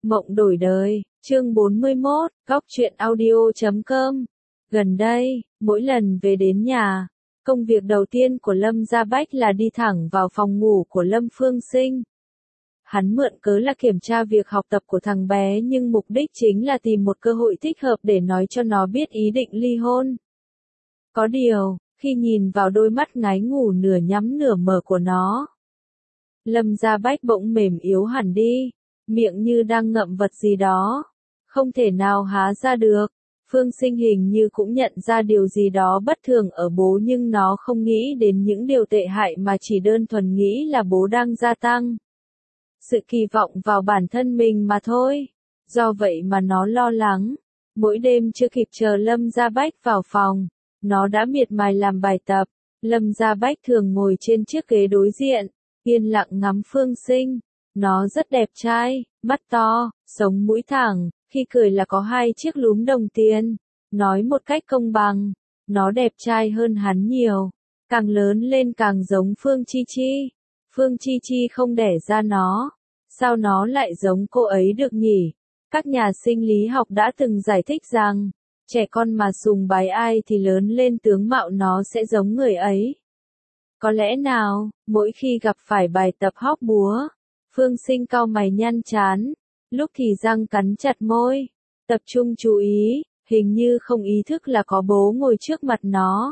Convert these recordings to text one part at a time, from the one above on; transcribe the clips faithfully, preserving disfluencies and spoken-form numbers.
Mộng đổi đời, chương bốn mươi mốt, góc truyện audio chấm com. Gần đây, mỗi lần về đến nhà, công việc đầu tiên của Lâm Gia Bách là đi thẳng vào phòng ngủ của Lâm Phương Sinh. Hắn mượn cớ là kiểm tra việc học tập của thằng bé nhưng mục đích chính là tìm một cơ hội thích hợp để nói cho nó biết ý định ly hôn. Có điều, khi nhìn vào đôi mắt ngái ngủ nửa nhắm nửa mở của nó, Lâm Gia Bách bỗng mềm yếu hẳn đi, miệng như đang ngậm vật gì đó, không thể nào há ra được. Phương Sinh hình như cũng nhận ra điều gì đó bất thường ở bố nhưng nó không nghĩ đến những điều tệ hại mà chỉ đơn thuần nghĩ là bố đang gia tăng sự kỳ vọng vào bản thân mình mà thôi. Do vậy mà nó lo lắng. Mỗi đêm chưa kịp chờ Lâm Gia Bách vào phòng, nó đã miệt mài làm bài tập. Lâm Gia Bách thường ngồi trên chiếc ghế đối diện, yên lặng ngắm Phương Sinh. Nó rất đẹp trai, mắt to, sống mũi thẳng, khi cười là có hai chiếc lúm đồng tiền. Nói một cách công bằng, nó đẹp trai hơn hắn nhiều. Càng lớn lên càng giống Phương Chi Chi. Phương Chi Chi không đẻ ra nó, sao nó lại giống cô ấy được nhỉ? Các nhà sinh lý học đã từng giải thích rằng, trẻ con mà sùng bái ai thì lớn lên tướng mạo nó sẽ giống người ấy. Có lẽ nào, mỗi khi gặp phải bài tập hóc búa, Phương Sinh cau mày nhăn chán, lúc thì răng cắn chặt môi, tập trung chú ý, hình như không ý thức là có bố ngồi trước mặt nó.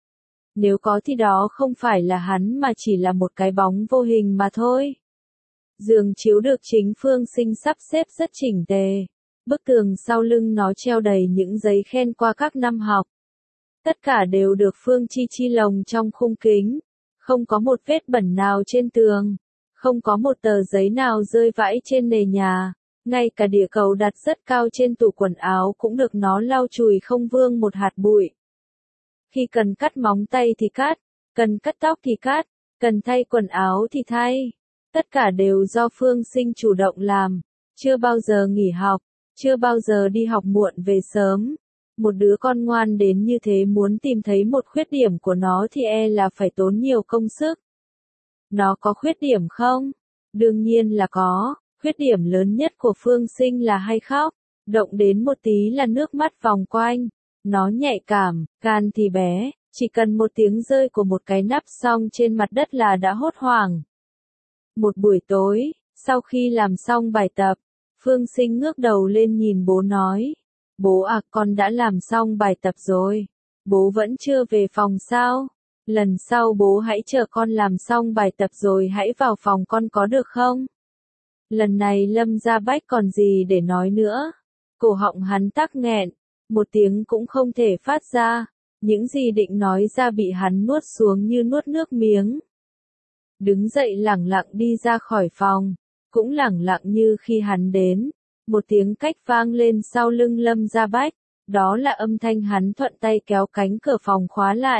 Nếu có thì đó không phải là hắn mà chỉ là một cái bóng vô hình mà thôi. Giường chiếu được chính Phương Sinh sắp xếp rất chỉnh tề. Bức tường sau lưng nó treo đầy những giấy khen qua các năm học. Tất cả đều được Phương Chi Chi lồng trong khung kính. Không có một vết bẩn nào trên tường. Không có một tờ giấy nào rơi vãi trên nền nhà. Ngay cả đĩa cầu đặt rất cao trên tủ quần áo cũng được nó lau chùi không vương một hạt bụi. Khi cần cắt móng tay thì cắt, cần cắt tóc thì cắt, cần thay quần áo thì thay. Tất cả đều do Phương Sinh chủ động làm, chưa bao giờ nghỉ học, chưa bao giờ đi học muộn về sớm. Một đứa con ngoan đến như thế muốn tìm thấy một khuyết điểm của nó thì e là phải tốn nhiều công sức. Nó có khuyết điểm không? Đương nhiên là có. Khuyết điểm lớn nhất của Phương Sinh là hay khóc, động đến một tí là nước mắt vòng quanh. Nó nhạy cảm, gan thì bé, chỉ cần một tiếng rơi của một cái nắp xong trên mặt đất là đã hốt hoảng. Một buổi tối, sau khi làm xong bài tập, Phương Sinh ngước đầu lên nhìn bố nói, bố à, con đã làm xong bài tập rồi, bố vẫn chưa về phòng sao? Lần sau bố hãy chờ con làm xong bài tập rồi hãy vào phòng con có được không? Lần này Lâm Gia Bách còn gì để nói nữa, cổ họng hắn tắc nghẹn, một tiếng cũng không thể phát ra, những gì định nói ra bị hắn nuốt xuống như nuốt nước miếng. Đứng dậy lẳng lặng đi ra khỏi phòng, cũng lẳng lặng như khi hắn đến, một tiếng cách vang lên sau lưng Lâm Gia Bách, đó là âm thanh hắn thuận tay kéo cánh cửa phòng khóa lại.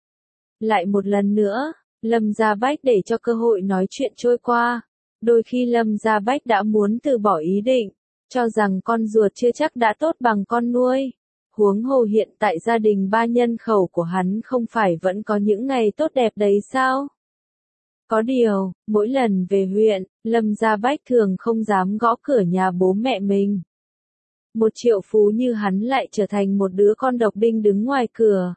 Lại một lần nữa, Lâm Gia Bách để cho cơ hội nói chuyện trôi qua, đôi khi Lâm Gia Bách đã muốn từ bỏ ý định, cho rằng con ruột chưa chắc đã tốt bằng con nuôi. Huống hồ hiện tại gia đình ba nhân khẩu của hắn không phải vẫn có những ngày tốt đẹp đấy sao? Có điều, mỗi lần về huyện, Lâm Gia Bách thường không dám gõ cửa nhà bố mẹ mình. Một triệu phú như hắn lại trở thành một đứa con độc đinh đứng ngoài cửa.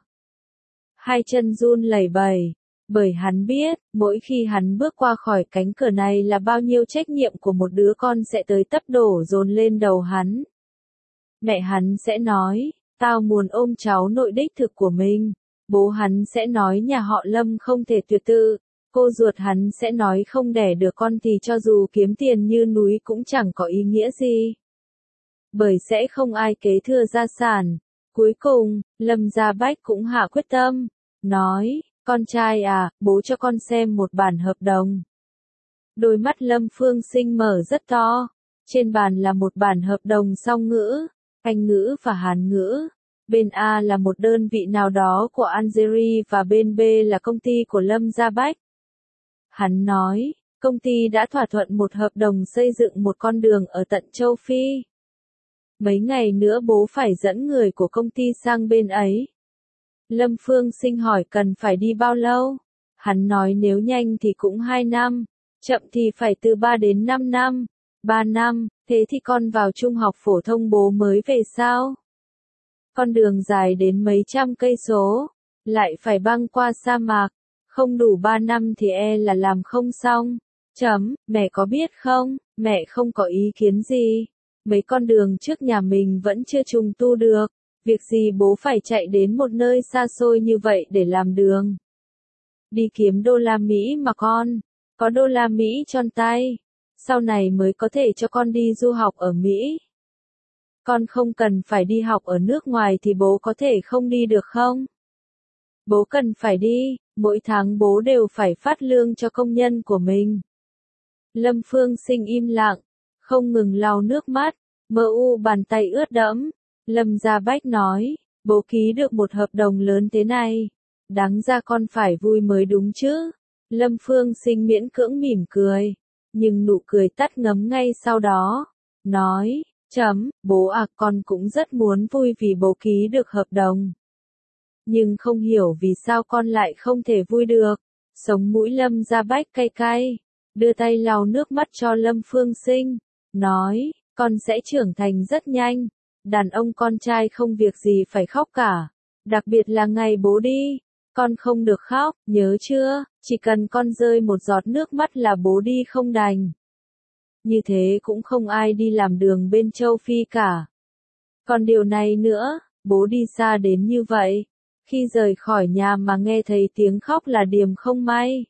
Hai chân run lẩy bẩy, bởi hắn biết, mỗi khi hắn bước qua khỏi cánh cửa này là bao nhiêu trách nhiệm của một đứa con sẽ tới tấp đổ dồn lên đầu hắn. Mẹ hắn sẽ nói, tao muốn ôm cháu nội đích thực của mình. Bố hắn sẽ nói nhà họ Lâm không thể tuyệt tự. Cô ruột hắn sẽ nói không đẻ được con thì cho dù kiếm tiền như núi cũng chẳng có ý nghĩa gì. Bởi sẽ không ai kế thừa gia sản. Cuối cùng, Lâm Gia Bách cũng hạ quyết tâm. Nói, con trai à, bố cho con xem một bản hợp đồng. Đôi mắt Lâm Phương Sinh mở rất to. Trên bàn là một bản hợp đồng song ngữ, Anh ngữ và Hán ngữ. Bên A là một đơn vị nào đó của Algeria và bên B là công ty của Lâm Gia Bách. Hắn nói, công ty đã thỏa thuận một hợp đồng xây dựng một con đường ở tận châu Phi. Mấy ngày nữa bố phải dẫn người của công ty sang bên ấy. Lâm Phương Sinh hỏi cần phải đi bao lâu? Hắn nói nếu nhanh thì cũng hai năm, chậm thì phải từ ba đến năm năm. Ba năm, thế thì con vào trung học phổ thông bố mới về sao? Con đường dài đến mấy trăm cây số, lại phải băng qua sa mạc, không đủ ba năm thì e là làm không xong. Chấm, mẹ có biết không, mẹ không có ý kiến gì. Mấy con đường trước nhà mình vẫn chưa trùng tu được, việc gì bố phải chạy đến một nơi xa xôi như vậy để làm đường. Đi kiếm đô la Mỹ mà con, có đô la Mỹ tròn tay, sau này mới có thể cho con đi du học ở Mỹ. Con không cần phải đi học ở nước ngoài thì bố có thể không đi được không? Bố cần phải đi, mỗi tháng bố đều phải phát lương cho công nhân của mình. Lâm Phương Sinh im lặng, không ngừng lau nước mắt, mơ u bàn tay ướt đẫm. Lâm Gia Bách nói, bố ký được một hợp đồng lớn thế này, đáng ra con phải vui mới đúng chứ. Lâm Phương Sinh miễn cưỡng mỉm cười, nhưng nụ cười tắt ngấm ngay sau đó, nói, chấm, bố à con cũng rất muốn vui vì bố ký được hợp đồng. Nhưng không hiểu vì sao con lại không thể vui được. Sống mũi Lâm Gia Bách cay cay, đưa tay lau nước mắt cho Lâm Phương Sinh, nói, con sẽ trưởng thành rất nhanh, đàn ông con trai không việc gì phải khóc cả, đặc biệt là ngày bố đi, con không được khóc, nhớ chưa, chỉ cần con rơi một giọt nước mắt là bố đi không đành. Như thế cũng không ai đi làm đường bên châu Phi cả. Còn điều này nữa, bố đi xa đến như vậy, khi rời khỏi nhà mà nghe thấy tiếng khóc là điềm không may.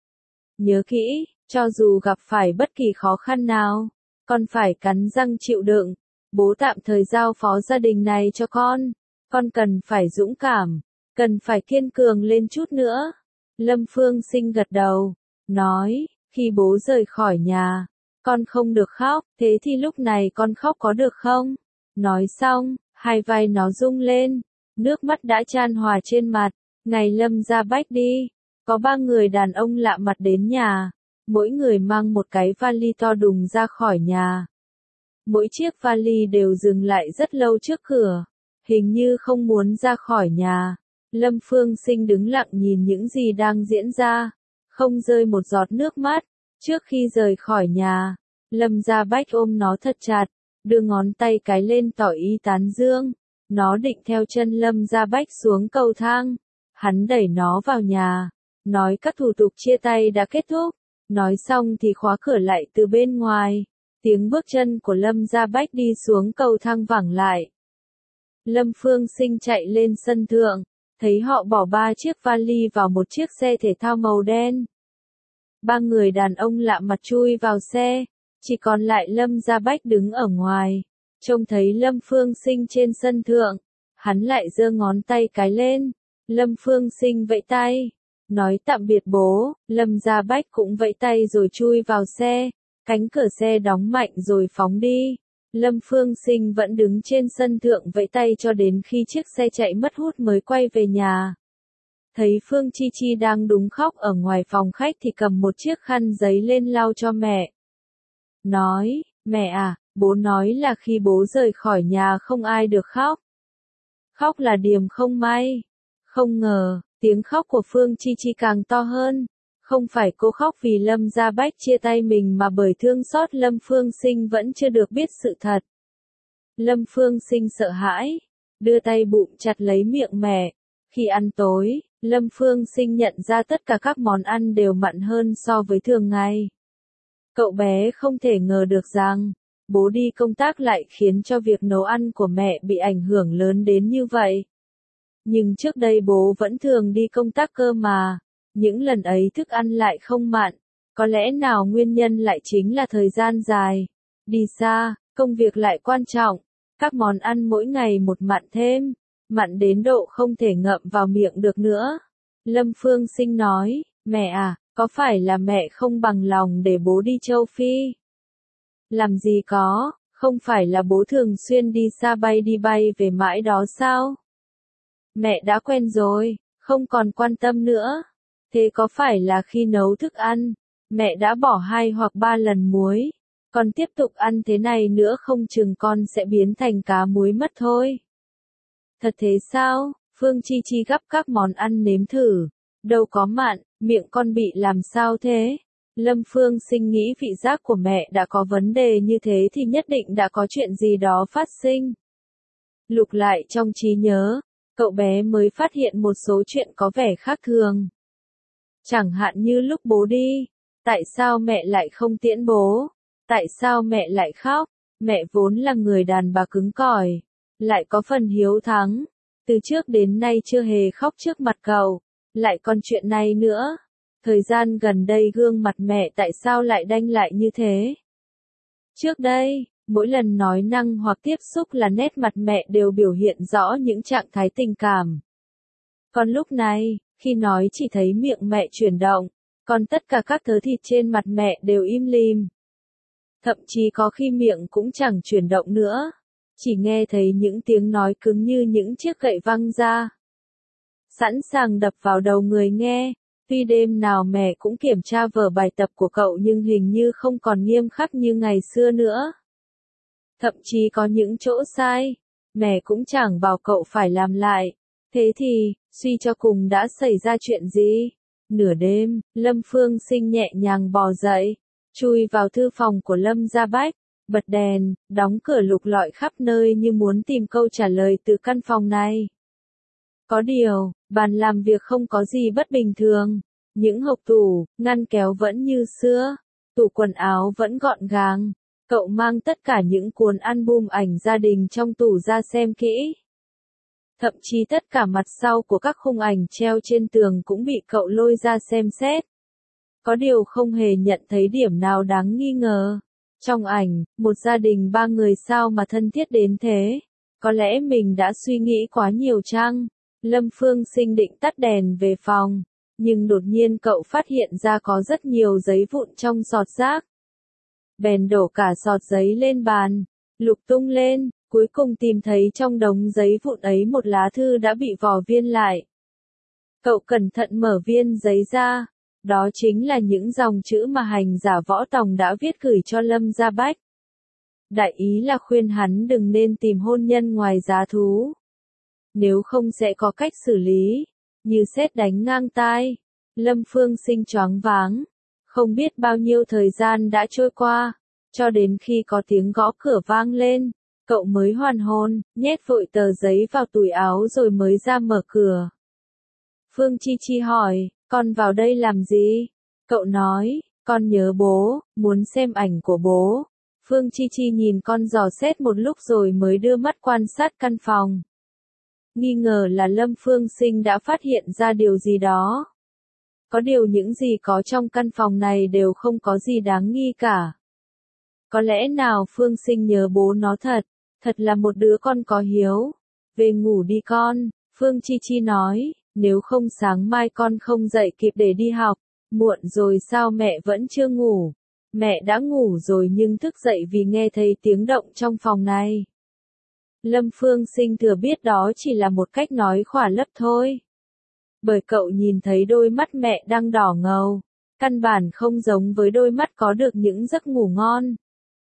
Nhớ kỹ, cho dù gặp phải bất kỳ khó khăn nào, con phải cắn răng chịu đựng. Bố tạm thời giao phó gia đình này cho con, con cần phải dũng cảm, cần phải kiên cường lên chút nữa. Lâm Phương Sinh gật đầu, nói, khi bố rời khỏi nhà, con không được khóc, thế thì lúc này con khóc có được không? Nói xong, hai vai nó rung lên, nước mắt đã chan hòa trên mặt. Ngày Lâm Gia Bách đi, có ba người đàn ông lạ mặt đến nhà, mỗi người mang một cái vali to đùng ra khỏi nhà. Mỗi chiếc vali đều dừng lại rất lâu trước cửa, hình như không muốn ra khỏi nhà. Lâm Phương Sinh đứng lặng nhìn những gì đang diễn ra, không rơi một giọt nước mắt. Trước khi rời khỏi nhà, Lâm Gia Bách ôm nó thật chặt, đưa ngón tay cái lên tỏ ý tán dương. Nó định theo chân Lâm Gia Bách xuống cầu thang. Hắn đẩy nó vào nhà, nói các thủ tục chia tay đã kết thúc. Nói xong thì khóa cửa lại từ bên ngoài. Tiếng bước chân của Lâm Gia Bách đi xuống cầu thang vẳng lại. Lâm Phương Sinh chạy lên sân thượng, thấy họ bỏ ba chiếc vali vào một chiếc xe thể thao màu đen. Ba người đàn ông lạ mặt chui vào xe, chỉ còn lại Lâm Gia Bách đứng ở ngoài. Trông thấy Lâm Phương Sinh trên sân thượng, hắn lại giơ ngón tay cái lên. Lâm Phương Sinh vẫy tay, nói tạm biệt bố. Lâm Gia Bách cũng vẫy tay rồi chui vào xe. Cánh cửa xe đóng mạnh rồi phóng đi. Lâm Phương Sinh vẫn đứng trên sân thượng vẫy tay cho đến khi chiếc xe chạy mất hút mới quay về nhà. Thấy Phương Chi Chi đang đúng khóc ở ngoài phòng khách thì cầm một chiếc khăn giấy lên lau cho mẹ. Nói, mẹ à, bố nói là khi bố rời khỏi nhà không ai được khóc. Khóc là điềm không may. Không ngờ, tiếng khóc của Phương Chi Chi càng to hơn. Không phải cô khóc vì Lâm Gia Bách chia tay mình mà bởi thương xót Lâm Phương Sinh vẫn chưa được biết sự thật. Lâm Phương Sinh sợ hãi, đưa tay bụm chặt lấy miệng mẹ. Khi ăn tối, Lâm Phương Sinh nhận ra tất cả các món ăn đều mặn hơn so với thường ngày. Cậu bé không thể ngờ được rằng, bố đi công tác lại khiến cho việc nấu ăn của mẹ bị ảnh hưởng lớn đến như vậy. Nhưng trước đây bố vẫn thường đi công tác cơ mà. Những lần ấy thức ăn lại không mặn, có lẽ nào nguyên nhân lại chính là thời gian dài. Đi xa, công việc lại quan trọng, các món ăn mỗi ngày một mặn thêm, mặn đến độ không thể ngậm vào miệng được nữa. Lâm Phương Sinh nói, mẹ à, có phải là mẹ không bằng lòng để bố đi châu Phi? Làm gì có, không phải là bố thường xuyên đi xa bay đi bay về mãi đó sao? Mẹ đã quen rồi, không còn quan tâm nữa. Thế có phải là khi nấu thức ăn, mẹ đã bỏ hai hoặc ba lần muối, còn tiếp tục ăn thế này nữa không chừng con sẽ biến thành cá muối mất thôi. Thật thế sao? Phương Chi Chi gắp các món ăn nếm thử, đâu có mặn, miệng con bị làm sao thế? Lâm Phương Sinh nghĩ vị giác của mẹ đã có vấn đề như thế thì nhất định đã có chuyện gì đó phát sinh. Lục lại trong trí nhớ, cậu bé mới phát hiện một số chuyện có vẻ khác thường. Chẳng hạn như lúc bố đi, tại sao mẹ lại không tiễn bố? Tại sao mẹ lại khóc? Mẹ vốn là người đàn bà cứng cỏi, lại có phần hiếu thắng, từ trước đến nay chưa hề khóc trước mặt cậu, lại còn chuyện này nữa. Thời gian gần đây gương mặt mẹ tại sao lại đanh lại như thế? Trước đây, mỗi lần nói năng hoặc tiếp xúc là nét mặt mẹ đều biểu hiện rõ những trạng thái tình cảm. Còn lúc này, khi nói chỉ thấy miệng mẹ chuyển động, còn tất cả các thớ thịt trên mặt mẹ đều im lìm. Thậm chí có khi miệng cũng chẳng chuyển động nữa, chỉ nghe thấy những tiếng nói cứng như những chiếc gậy văng ra, sẵn sàng đập vào đầu người nghe. Tuy đêm nào mẹ cũng kiểm tra vở bài tập của cậu nhưng hình như không còn nghiêm khắc như ngày xưa nữa. Thậm chí có những chỗ sai, mẹ cũng chẳng bảo cậu phải làm lại. Thế thì, suy cho cùng đã xảy ra chuyện gì? Nửa đêm, Lâm Phương Sinh nhẹ nhàng bò dậy, chui vào thư phòng của Lâm Gia Bách, bật đèn, đóng cửa lục lọi khắp nơi như muốn tìm câu trả lời từ căn phòng này. Có điều, bàn làm việc không có gì bất bình thường, những hộc tủ, ngăn kéo vẫn như xưa, tủ quần áo vẫn gọn gàng. Cậu mang tất cả những cuốn album ảnh gia đình trong tủ ra xem kỹ. Thậm chí tất cả mặt sau của các khung ảnh treo trên tường cũng bị cậu lôi ra xem xét. Có điều không hề nhận thấy điểm nào đáng nghi ngờ. Trong ảnh, một gia đình ba người sao mà thân thiết đến thế? Có lẽ mình đã suy nghĩ quá nhiều chăng? Lâm Phương Sinh định tắt đèn về phòng, nhưng đột nhiên cậu phát hiện ra có rất nhiều giấy vụn trong sọt rác. Bèn đổ cả sọt giấy lên bàn, lục tung lên, cuối cùng tìm thấy trong đống giấy vụn ấy một lá thư đã bị vò viên lại. Cậu cẩn thận mở viên giấy ra, đó chính là những dòng chữ mà hành giả Võ Tòng đã viết gửi cho Lâm Gia Bách. Đại ý là khuyên hắn đừng nên tìm hôn nhân ngoài giá thú. Nếu không sẽ có cách xử lý, như sét đánh ngang tai. Lâm Phương Sinh choáng váng. Không biết bao nhiêu thời gian đã trôi qua, cho đến khi có tiếng gõ cửa vang lên, cậu mới hoàn hồn, nhét vội tờ giấy vào túi áo rồi mới ra mở cửa. Phương Chi Chi hỏi, con vào đây làm gì? Cậu nói, con nhớ bố, muốn xem ảnh của bố. Phương Chi Chi nhìn con dò xét một lúc rồi mới đưa mắt quan sát căn phòng. Nghi ngờ là Lâm Phương Sinh đã phát hiện ra điều gì đó. Có điều những gì có trong căn phòng này đều không có gì đáng nghi cả. Có lẽ nào Phương Sinh nhớ bố nó thật, thật là một đứa con có hiếu. Về ngủ đi con, Phương Chi Chi nói, nếu không sáng mai con không dậy kịp để đi học, muộn rồi sao mẹ vẫn chưa ngủ. Mẹ đã ngủ rồi nhưng thức dậy vì nghe thấy tiếng động trong phòng này. Lâm Phương Sinh thừa biết đó chỉ là một cách nói khỏa lấp thôi. Bởi cậu nhìn thấy đôi mắt mẹ đang đỏ ngầu, căn bản không giống với đôi mắt có được những giấc ngủ ngon.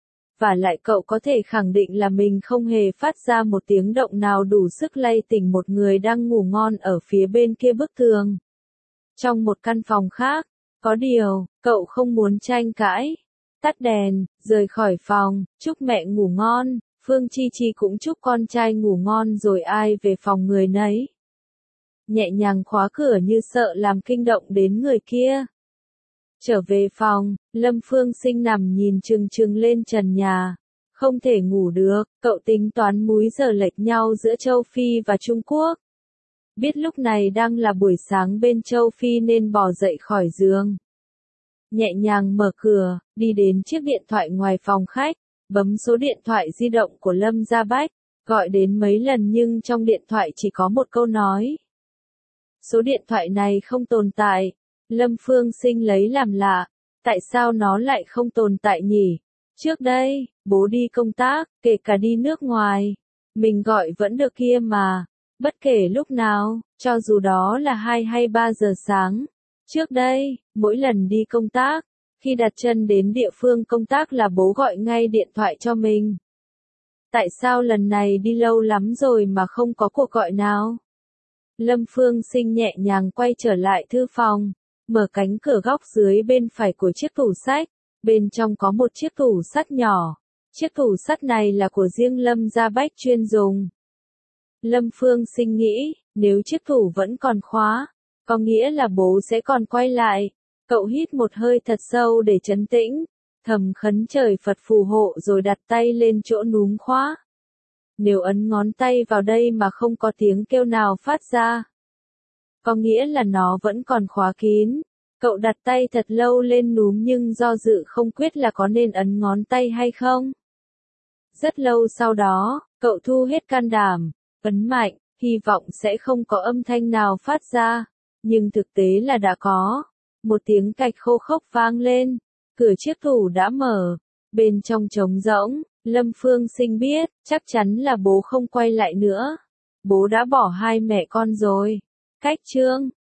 Và lại cậu có thể khẳng định là mình không hề phát ra một tiếng động nào đủ sức lay tỉnh một người đang ngủ ngon ở phía bên kia bức tường. Trong một căn phòng khác, có điều, cậu không muốn tranh cãi. Tắt đèn, rời khỏi phòng, chúc mẹ ngủ ngon, Phương Chi Chi cũng chúc con trai ngủ ngon rồi ai về phòng người nấy. Nhẹ nhàng khóa cửa như sợ làm kinh động đến người kia. Trở về phòng, Lâm Phương Sinh nằm nhìn chừng chừng lên trần nhà. Không thể ngủ được, cậu tính toán múi giờ lệch nhau giữa châu Phi và Trung Quốc. Biết lúc này đang là buổi sáng bên châu Phi nên bò dậy khỏi giường. Nhẹ nhàng mở cửa, đi đến chiếc điện thoại ngoài phòng khách, bấm số điện thoại di động của Lâm Gia Bách, gọi đến mấy lần nhưng trong điện thoại chỉ có một câu nói. Số điện thoại này không tồn tại. Lâm Phương Sinh lấy làm lạ, tại sao nó lại không tồn tại nhỉ? Trước đây, bố đi công tác, kể cả đi nước ngoài, mình gọi vẫn được kia mà, bất kể lúc nào, cho dù đó là hai hay ba giờ sáng. Trước đây, mỗi lần đi công tác, khi đặt chân đến địa phương công tác là bố gọi ngay điện thoại cho mình. Tại sao lần này đi lâu lắm rồi mà không có cuộc gọi nào? Lâm Phương Sinh nhẹ nhàng quay trở lại thư phòng, mở cánh cửa góc dưới bên phải của chiếc tủ sách, bên trong có một chiếc tủ sắt nhỏ. Chiếc tủ sắt này là của riêng Lâm Gia Bách chuyên dùng. Lâm Phương Sinh nghĩ, nếu chiếc tủ vẫn còn khóa, có nghĩa là bố sẽ còn quay lại. Cậu hít một hơi thật sâu để trấn tĩnh, thầm khấn trời Phật phù hộ rồi đặt tay lên chỗ núm khóa. Nếu ấn ngón tay vào đây mà không có tiếng kêu nào phát ra, có nghĩa là nó vẫn còn khóa kín. Cậu đặt tay thật lâu lên núm nhưng do dự không quyết là có nên ấn ngón tay hay không. Rất lâu sau đó, cậu thu hết can đảm, ấn mạnh, hy vọng sẽ không có âm thanh nào phát ra. Nhưng thực tế là đã có. Một tiếng cạch khô khốc vang lên, cửa chiếc tủ đã mở, bên trong trống rỗng. Lâm Phương Sinh biết, chắc chắn là bố không quay lại nữa. Bố đã bỏ hai mẹ con rồi. Cách chương